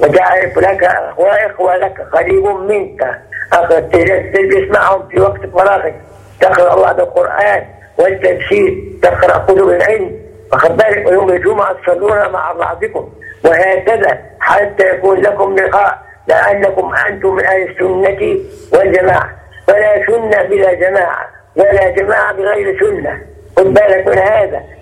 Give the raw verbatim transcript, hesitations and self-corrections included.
وتعرف لك وإخوة لك قريب منك تجلس معهم في وقت فراغك، تقرأ بعض القرآن والتفسير، تقرأ كتب العلم، واخد بالك، ويوم الجمعة تصلون مع بعضكم، وهكذا حتى يكون لكم لقاء، لأنكم أنتم من أهل السنة والجماعة، ولا سنة بلا جماعة ولا جماعة بغير سنة. خد بالك من هذا.